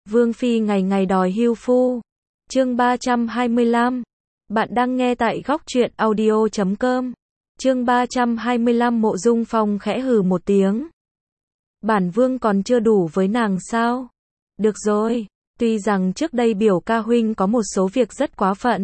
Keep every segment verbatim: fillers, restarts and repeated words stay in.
Vương Phi ngày ngày đòi hưu phu. Chương ba trăm hai mươi lăm. Bạn đang nghe tại góc truyện audio chấm com. Chương ba trăm hai mươi lăm. Mộ Dung Phong khẽ hừ một tiếng. Bản Vương còn chưa đủ với nàng sao? Được rồi, tuy rằng trước đây biểu ca huynh có một số việc rất quá phận.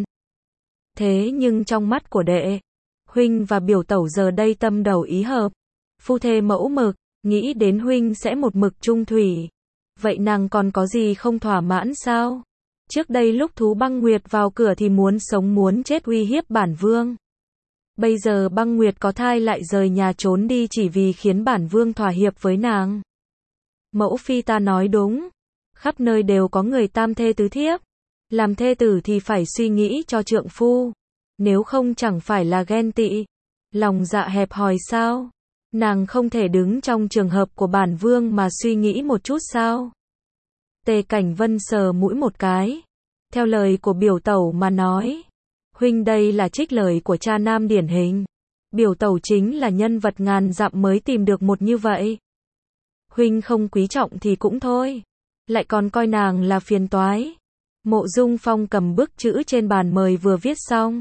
Thế nhưng trong mắt của đệ, huynh và biểu tẩu giờ đây tâm đầu ý hợp. Phu thê mẫu mực, nghĩ đến huynh sẽ một mực chung thủy. Vậy nàng còn có gì không thỏa mãn sao? Trước đây lúc Thú Băng Nguyệt vào cửa thì muốn sống muốn chết uy hiếp bản Vương. Bây giờ Băng Nguyệt có thai lại rời nhà trốn đi chỉ vì khiến bản Vương thỏa hiệp với nàng. Mẫu phi ta nói đúng. Khắp nơi đều có người tam thê tứ thiếp. Làm thê tử thì phải suy nghĩ cho trượng phu. Nếu không chẳng phải là ghen tị. Lòng dạ hẹp hòi sao? Nàng không thể đứng trong trường hợp của bản Vương mà suy nghĩ một chút sao? Tề Cảnh Vân sờ mũi một cái. Theo lời của biểu tẩu mà nói. Huynh đây là trích lời của cha nam điển hình. Biểu tẩu chính là nhân vật ngàn dặm mới tìm được một như vậy. Huynh không quý trọng thì cũng thôi. Lại còn coi nàng là phiền toái. Mộ Dung Phong cầm bức chữ trên bàn mời vừa viết xong.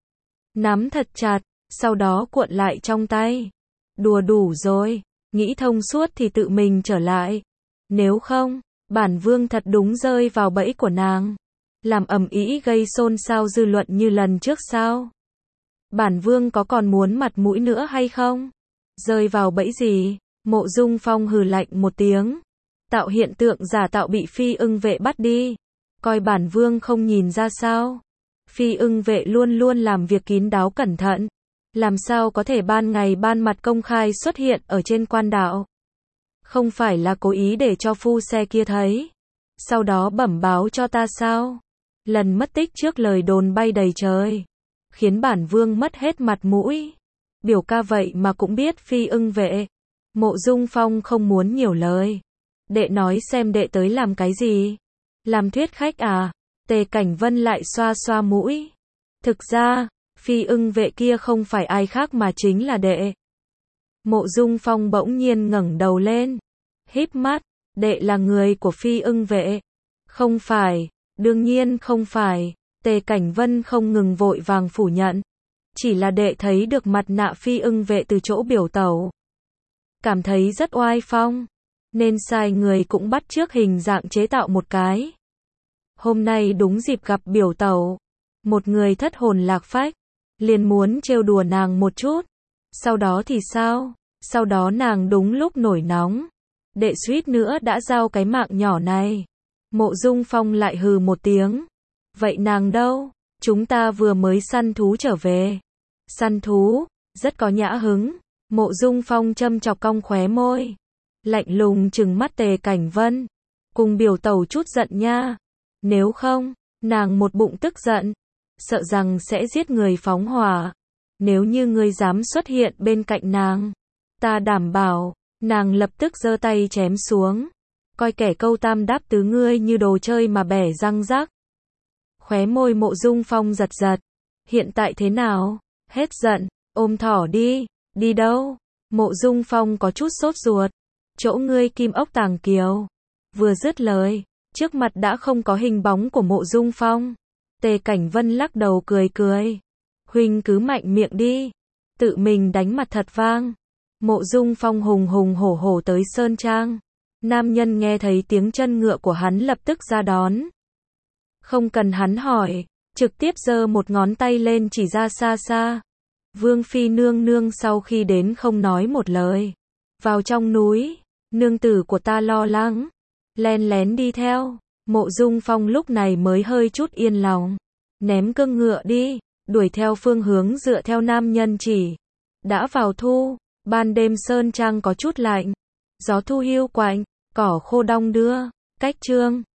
Nắm thật chặt, sau đó cuộn lại trong tay. Đùa đủ rồi, nghĩ thông suốt thì tự mình trở lại. Nếu không, bản Vương thật đúng rơi vào bẫy của nàng. Làm ầm ĩ gây xôn xao dư luận như lần trước sao? Bản Vương có còn muốn mặt mũi nữa hay không? Rơi vào bẫy gì? Mộ Dung Phong hừ lạnh một tiếng. Tạo hiện tượng giả tạo bị Phi Ưng Vệ bắt đi. Coi bản Vương không nhìn ra sao? Phi Ưng Vệ luôn luôn làm việc kín đáo cẩn thận. Làm sao có thể ban ngày ban mặt công khai xuất hiện ở trên quan đạo? Không phải là cố ý để cho phu xe kia thấy. Sau đó bẩm báo cho ta sao? Lần mất tích trước lời đồn bay đầy trời. Khiến bản Vương mất hết mặt mũi. Biểu ca vậy mà cũng biết Phi Ưng Vệ. Mộ Dung Phong không muốn nhiều lời. Đệ nói xem đệ tới làm cái gì? Làm thuyết khách à? Tề Cảnh Vân lại xoa xoa mũi. Thực ra, Phi Ưng Vệ kia không phải ai khác mà chính là đệ. Mộ Dung Phong bỗng nhiên ngẩng đầu lên. Híp mắt, đệ là người của Phi Ưng Vệ. Không phải, đương nhiên không phải. Tề Cảnh Vân không ngừng vội vàng phủ nhận. Chỉ là đệ thấy được mặt nạ Phi Ưng Vệ từ chỗ biểu tẩu. Cảm thấy rất oai phong. Nên sai người cũng bắt chước hình dạng chế tạo một cái. Hôm nay đúng dịp gặp biểu tẩu. Một người thất hồn lạc phách. Liền muốn trêu đùa nàng một chút. Sau đó thì sao? Sau đó nàng đúng lúc nổi nóng. Đệ suýt nữa đã giao cái mạng nhỏ này. Mộ Dung Phong lại hừ một tiếng. Vậy nàng đâu? Chúng ta vừa mới săn thú trở về. Săn thú? Rất có nhã hứng. Mộ Dung Phong châm chọc cong khóe môi. Lạnh lùng trừng mắt Tề Cảnh Vân. Cùng biểu tẩu chút giận nha. Nếu không, nàng một bụng tức giận. Sợ rằng sẽ giết người phóng hỏa. Nếu như ngươi dám xuất hiện bên cạnh nàng. Ta đảm bảo, nàng lập tức giơ tay chém xuống. Coi kẻ câu tam đáp tứ ngươi như đồ chơi mà bẻ răng rắc. Khóe môi Mộ Dung Phong giật giật. Hiện tại thế nào? Hết giận, ôm thỏ đi. Đi đâu? Mộ Dung Phong có chút sốt ruột. Chỗ ngươi Kim Ốc Tàng Kiều. Vừa dứt lời, trước mặt đã không có hình bóng của Mộ Dung Phong. Tề Cảnh Vân lắc đầu cười cười. Huynh cứ mạnh miệng đi. Tự mình đánh mặt thật vang. Mộ Dung Phong hùng hùng hổ hổ tới Sơn Trang. Nam nhân nghe thấy tiếng chân ngựa của hắn lập tức ra đón. Không cần hắn hỏi, trực tiếp giơ một ngón tay lên chỉ ra xa xa. Vương Phi nương nương sau khi đến không nói một lời. Vào trong núi, nương tử của ta lo lắng. Len lén đi theo. Mộ Dung Phong lúc này mới hơi chút yên lòng. Ném cương ngựa đi, đuổi theo phương hướng dựa theo nam nhân chỉ. Đã vào thu, ban đêm Sơn Trang có chút lạnh. Gió thu hiu quạnh, cỏ khô đong đưa. Cách chương